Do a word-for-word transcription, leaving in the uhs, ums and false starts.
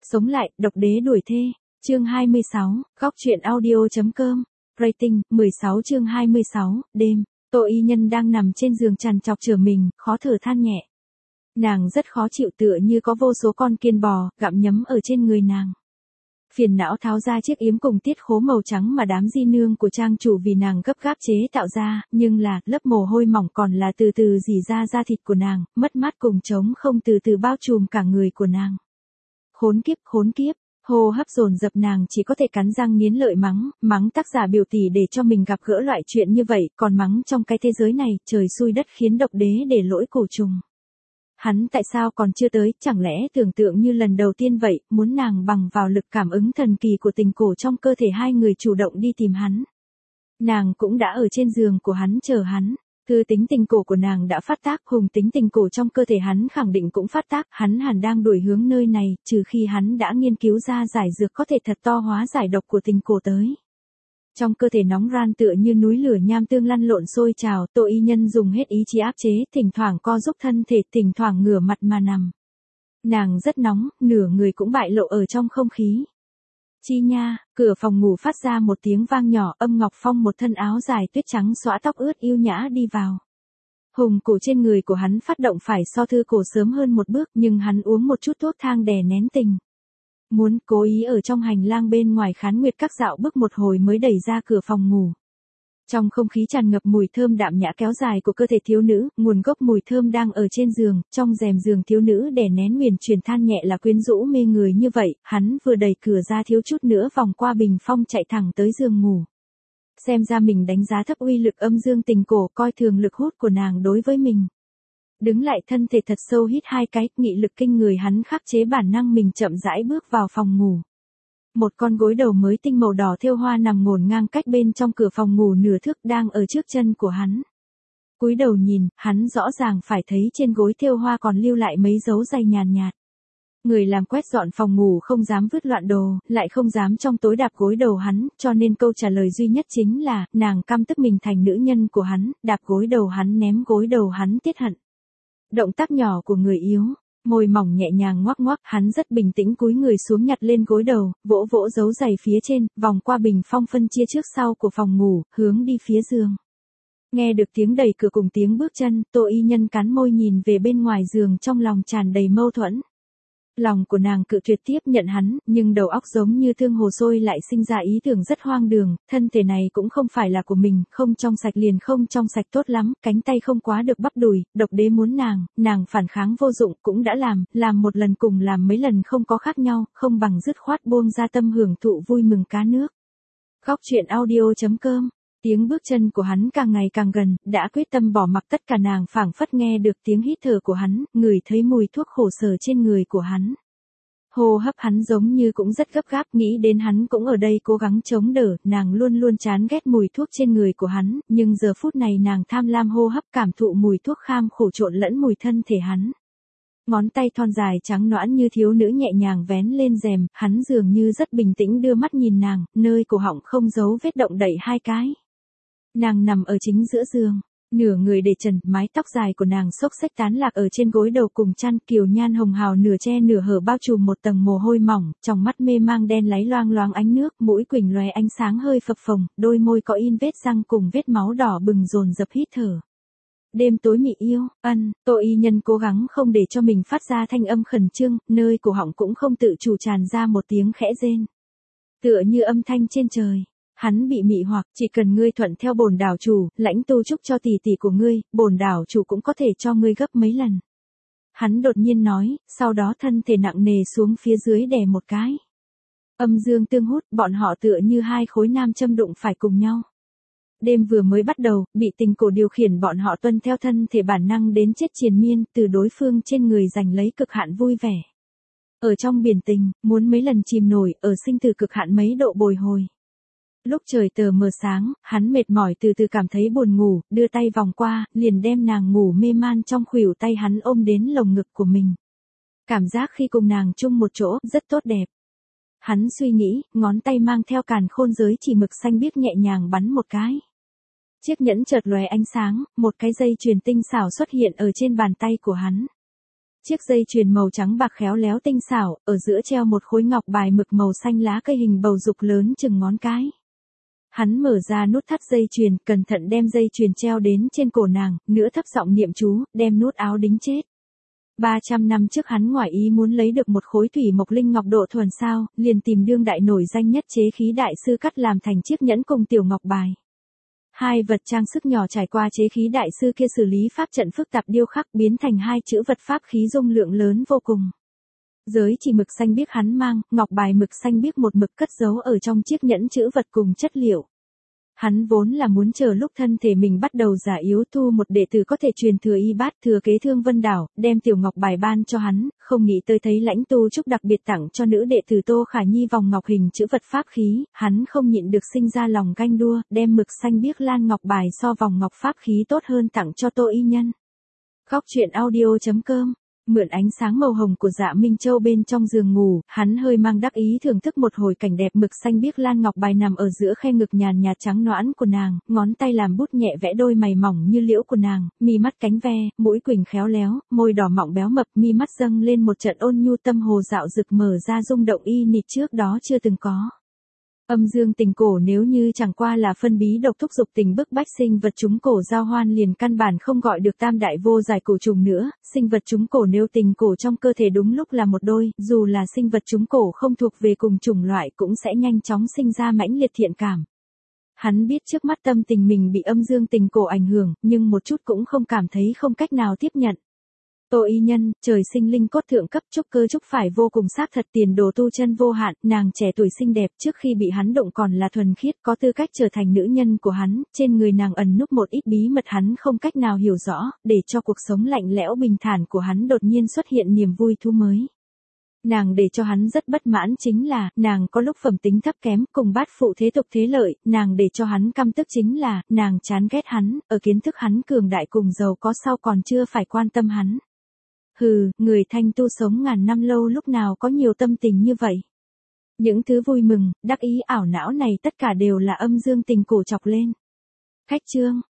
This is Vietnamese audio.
Sống lại, độc đế đuổi thê. Chương hai mươi sáu, góc truyện audio.com. Rating, mười sáu chương hai mươi sáu, đêm. Tô Y Nhân đang nằm trên giường trằn trọc chở mình, khó thở than nhẹ. Nàng rất khó chịu, tựa như có vô số con kiên bò, gặm nhấm ở trên người nàng. Phiền não tháo ra chiếc yếm cùng tiết khố màu trắng mà đám di nương của trang chủ vì nàng gấp gáp chế tạo ra, nhưng là, lớp mồ hôi mỏng còn là từ từ rỉ ra da thịt của nàng, mất mát cùng trống không từ từ bao trùm cả người của nàng. Khốn kiếp, khốn kiếp, hô hấp dồn dập, nàng chỉ có thể cắn răng nghiến lợi mắng, mắng tác giả biểu tỷ để cho mình gặp gỡ loại chuyện như vậy, còn mắng trong cái thế giới này, trời xui đất khiến độc đế để lỗi cổ trùng. Hắn tại sao còn chưa tới, chẳng lẽ tưởng tượng như lần đầu tiên vậy, muốn nàng bằng vào lực cảm ứng thần kỳ của tình cổ trong cơ thể hai người chủ động đi tìm hắn. Nàng cũng đã ở trên giường của hắn chờ hắn. Thư tính tình cổ của nàng đã phát tác, hùng tính tình cổ trong cơ thể hắn khẳng định cũng phát tác, hắn hẳn đang đuổi hướng nơi này, trừ khi hắn đã nghiên cứu ra giải dược có thể thật to hóa giải độc của tình cổ tới. Trong cơ thể nóng ran tựa như núi lửa nham tương lăn lộn sôi trào, Tô Y Nhân dùng hết ý chí áp chế, thỉnh thoảng co giúp thân thể, thỉnh thoảng ngửa mặt mà nằm. Nàng rất nóng, nửa người cũng bại lộ ở trong không khí. Chi nha, cửa phòng ngủ phát ra một tiếng vang nhỏ, Âm Ngọc Phong một thân áo dài tuyết trắng xõa tóc ướt yêu nhã đi vào. Hùng cổ trên người của hắn phát động phải so thư cổ sớm hơn một bước, nhưng hắn uống một chút thuốc thang đè nén tình. Muốn cố ý ở trong hành lang bên ngoài khán nguyệt các dạo bước một hồi mới đẩy ra cửa phòng ngủ. Trong không khí tràn ngập mùi thơm đạm nhã kéo dài của cơ thể thiếu nữ, nguồn gốc mùi thơm đang ở trên giường, trong rèm giường thiếu nữ đè nén huyền truyền than nhẹ là quyến rũ mê người như vậy, hắn vừa đẩy cửa ra thiếu chút nữa vòng qua bình phong chạy thẳng tới giường ngủ. Xem ra mình đánh giá thấp uy lực âm dương tình cổ, coi thường lực hút của nàng đối với mình. Đứng lại thân thể thật sâu hít hai cái, nghị lực kinh người hắn khắc chế bản năng mình chậm rãi bước vào phòng ngủ. Một con gối đầu mới tinh màu đỏ thêu hoa nằm ngổn ngang cách bên trong cửa phòng ngủ nửa thước đang ở trước chân của hắn. Cúi đầu nhìn, hắn rõ ràng phải thấy trên gối thêu hoa còn lưu lại mấy dấu giày nhàn nhạt. Người làm quét dọn phòng ngủ không dám vứt loạn đồ, lại không dám trong tối đạp gối đầu hắn, cho nên câu trả lời duy nhất chính là, nàng căm tức mình thành nữ nhân của hắn, đạp gối đầu hắn, ném gối đầu hắn tiết hận. Động tác nhỏ của người yếu, môi mỏng nhẹ nhàng ngoắc ngoắc, hắn rất bình tĩnh cúi người xuống nhặt lên gối đầu, vỗ vỗ dấu giày phía trên, vòng qua bình phong phân chia trước sau của phòng ngủ, hướng đi phía giường. Nghe được tiếng đẩy cửa cùng tiếng bước chân, Tô Y Nhân cắn môi nhìn về bên ngoài giường, trong lòng tràn đầy mâu thuẫn. Lòng của nàng cự tuyệt tiếp nhận hắn, nhưng đầu óc giống như thương hồ sôi lại sinh ra ý tưởng rất hoang đường, thân thể này cũng không phải là của mình, không trong sạch liền không trong sạch tốt lắm, cánh tay không quá được bắp đùi, độc đế muốn nàng, nàng phản kháng vô dụng, cũng đã làm, làm một lần cùng làm mấy lần không có khác nhau, không bằng dứt khoát buông ra tâm hưởng thụ vui mừng cá nước. Góc truyện audio.com. Tiếng bước chân của hắn càng ngày càng gần, đã quyết tâm bỏ mặc tất cả, nàng phảng phất nghe được tiếng hít thở của hắn, ngửi thấy mùi thuốc khổ sở trên người của hắn. Hô hấp hắn giống như cũng rất gấp gáp, nghĩ đến hắn cũng ở đây cố gắng chống đỡ, nàng luôn luôn chán ghét mùi thuốc trên người của hắn, nhưng giờ phút này nàng tham lam hô hấp cảm thụ mùi thuốc kham khổ trộn lẫn mùi thân thể hắn. Ngón tay thon dài trắng nõn như thiếu nữ nhẹ nhàng vén lên rèm, hắn dường như rất bình tĩnh đưa mắt nhìn nàng, nơi cổ họng không giấu vết động đậy hai cái. Nàng nằm ở chính giữa giường, nửa người để trần, mái tóc dài của nàng xốc xếch tán lạc ở trên gối đầu cùng chăn, kiều nhan hồng hào nửa che nửa hở bao trùm một tầng mồ hôi mỏng, trong mắt mê mang đen láy loang loáng ánh nước, mũi quỳnh lóe ánh sáng hơi phập phồng, đôi môi có in vết răng cùng vết máu đỏ bừng dồn dập hít thở. Đêm tối mị yêu, ân, Tô Y Nhân cố gắng không để cho mình phát ra thanh âm khẩn trương, nơi cổ họng cũng không tự chủ tràn ra một tiếng khẽ rên. Tựa như âm thanh trên trời. Hắn bị mị hoặc, chỉ cần ngươi thuận theo bổn đảo chủ, lãnh tu chúc cho tỷ tỷ của ngươi, bổn đảo chủ cũng có thể cho ngươi gấp mấy lần. Hắn đột nhiên nói, sau đó thân thể nặng nề xuống phía dưới đè một cái. Âm dương tương hút, bọn họ tựa như hai khối nam châm đụng phải cùng nhau. Đêm vừa mới bắt đầu, bị tình cổ điều khiển, bọn họ tuân theo thân thể bản năng đến chết triền miên, từ đối phương trên người giành lấy cực hạn vui vẻ. Ở trong biển tình, muốn mấy lần chìm nổi, ở sinh tử cực hạn mấy độ bồi hồi. Lúc trời tờ mờ sáng, hắn mệt mỏi từ từ cảm thấy buồn ngủ, đưa tay vòng qua, liền đem nàng ngủ mê man trong khuỷu tay hắn ôm đến lồng ngực của mình. Cảm giác khi cùng nàng chung một chỗ, rất tốt đẹp. Hắn suy nghĩ, ngón tay mang theo càn khôn giới chỉ mực xanh biếc nhẹ nhàng bắn một cái. Chiếc nhẫn chợt lóe ánh sáng, một cái dây chuyền tinh xảo xuất hiện ở trên bàn tay của hắn. Chiếc dây chuyền màu trắng bạc khéo léo tinh xảo, ở giữa treo một khối ngọc bài mực màu xanh lá cây hình bầu dục lớn chừng ngón cái. Hắn mở ra nút thắt dây chuyền, cẩn thận đem dây chuyền treo đến trên cổ nàng, nữa thấp giọng niệm chú, đem nút áo đính chết. ba trăm năm trước hắn ngoại ý muốn lấy được một khối thủy mộc linh ngọc độ thuần sao, liền tìm đương đại nổi danh nhất chế khí đại sư cắt làm thành chiếc nhẫn cùng tiểu ngọc bài. Hai vật trang sức nhỏ trải qua chế khí đại sư kia xử lý pháp trận phức tạp điêu khắc biến thành hai chữ vật pháp khí dung lượng lớn vô cùng. Giới chỉ mực xanh biếc hắn mang, ngọc bài mực xanh biếc một mực cất giấu ở trong chiếc nhẫn chữ vật cùng chất liệu. Hắn vốn là muốn chờ lúc thân thể mình bắt đầu già yếu thu một đệ tử có thể truyền thừa y bát thừa kế Thương Vân Đảo, đem tiểu ngọc bài ban cho hắn, không nghĩ tới thấy lãnh tu trúc đặc biệt tặng cho nữ đệ tử Tô Khả Nhi vòng ngọc hình chữ vật pháp khí, hắn không nhịn được sinh ra lòng ganh đua, đem mực xanh biếc lan ngọc bài so vòng ngọc pháp khí tốt hơn tặng cho Tô Y Nhân. Góc truyện audio chấm com. Mượn ánh sáng màu hồng của Dạ Minh Châu bên trong giường ngủ, hắn hơi mang đắc ý thưởng thức một hồi cảnh đẹp mực xanh biếc lan ngọc bài nằm ở giữa khe ngực nhàn nhạt trắng nõn của nàng, ngón tay làm bút nhẹ vẽ đôi mày mỏng như liễu của nàng, mi mắt cánh ve, mũi quỳnh khéo léo, môi đỏ mọng béo mập, mi mắt dâng lên một trận ôn nhu tâm hồ dạo rực mở ra rung động y nịt trước đó chưa từng có. Âm dương tình cổ nếu như chẳng qua là phân bí độc thúc dục tình bức bách sinh vật chúng cổ giao hoan liền căn bản không gọi được tam đại vô giải cổ trùng nữa, sinh vật chúng cổ nếu tình cổ trong cơ thể đúng lúc là một đôi, dù là sinh vật chúng cổ không thuộc về cùng chủng loại cũng sẽ nhanh chóng sinh ra mãnh liệt thiện cảm. Hắn biết trước mắt tâm tình mình bị âm dương tình cổ ảnh hưởng, nhưng một chút cũng không cảm thấy không cách nào tiếp nhận. Tô Y Nhân, trời sinh linh cốt thượng cấp trúc cơ trúc phải vô cùng xác thật tiền đồ tu chân vô hạn, nàng trẻ tuổi xinh đẹp trước khi bị hắn động còn là thuần khiết có tư cách trở thành nữ nhân của hắn, trên người nàng ẩn núp một ít bí mật hắn không cách nào hiểu rõ, để cho cuộc sống lạnh lẽo bình thản của hắn đột nhiên xuất hiện niềm vui thú mới. Nàng để cho hắn rất bất mãn chính là, nàng có lúc phẩm tính thấp kém, cùng bát phụ thế tục thế lợi, nàng để cho hắn căm tức chính là, nàng chán ghét hắn, ở kiến thức hắn cường đại cùng giàu có sau còn chưa phải quan tâm hắn. Hừ, người thanh tu sống ngàn năm lâu lúc nào có nhiều tâm tình như vậy. Những thứ vui mừng, đắc ý ảo não này tất cả đều là âm dương tình cổ chọc lên. Khách chương.